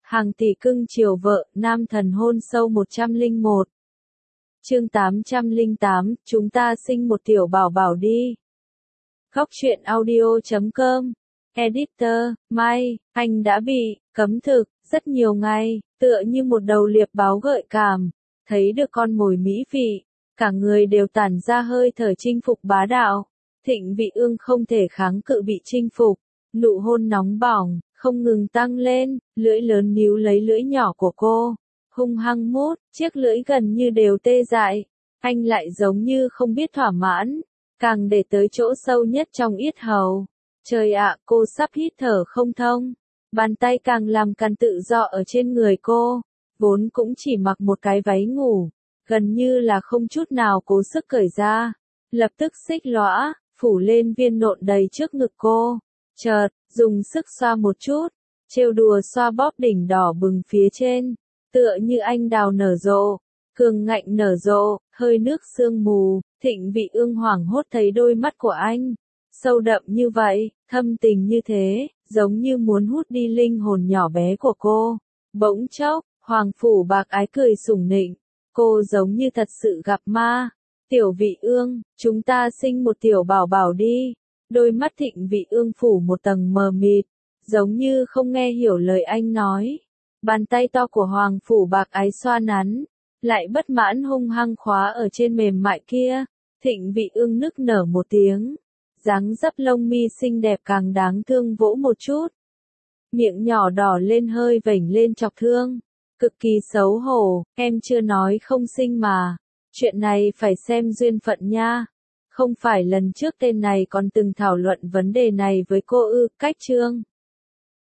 Hàng tỷ cưng chiều vợ, nam thần hôn sâu 101. Chương 808, chúng ta sinh một tiểu bảo bảo đi. Góc truyện audio.com. Editor, Mai, anh đã bị cấm thực rất nhiều ngày, tựa như một đầu liệp báo gợi cảm, thấy được con mồi mỹ vị, cả người đều tản ra hơi thở chinh phục bá đạo. Thịnh Vị Ương không thể kháng cự bị chinh phục, nụ hôn nóng bỏng không ngừng tăng lên, lưỡi lớn níu lấy lưỡi nhỏ của cô, hung hăng mút, chiếc lưỡi gần như đều tê dại. Anh lại giống như không biết thỏa mãn, càng để tới chỗ sâu nhất trong yết hầu. Trời ạ, cô sắp hít thở không thông. Bàn tay càng làm càn tự do ở trên người cô, vốn cũng chỉ mặc một cái váy ngủ, gần như là không chút nào cố sức cởi ra, lập tức xích lõa, phủ lên viên nộn đầy trước ngực cô. Chợt, dùng sức xoa một chút, trêu đùa xoa bóp đỉnh đỏ bừng phía trên, tựa như anh đào nở rộ, cường ngạnh nở rộ, hơi nước sương mù. Thịnh Vị Ương hoảng hốt thấy đôi mắt của anh, sâu đậm như vậy, thâm tình như thế, giống như muốn hút đi linh hồn nhỏ bé của cô. Bỗng chốc, Hoàng Phủ Bạc Ái cười sủng nịnh, cô giống như thật sự gặp ma. Tiểu Vị Ương, chúng ta sinh một tiểu bảo bảo đi. Đôi mắt Thịnh Vị Ương phủ một tầng mờ mịt, giống như không nghe hiểu lời anh nói. Bàn tay to của Hoàng Phủ Bạc Ái xoa nắn, lại bất mãn hung hăng khóa ở trên mềm mại kia. Thịnh Vị Ương nức nở một tiếng, dáng dấp lông mi xinh đẹp càng đáng thương vỗ một chút. Miệng nhỏ đỏ lên hơi vểnh lên chọc thương, cực kỳ xấu hổ, em chưa nói không sinh mà, chuyện này phải xem duyên phận nha. Không phải lần trước tên này còn từng thảo luận vấn đề này với cô ư? Cách chương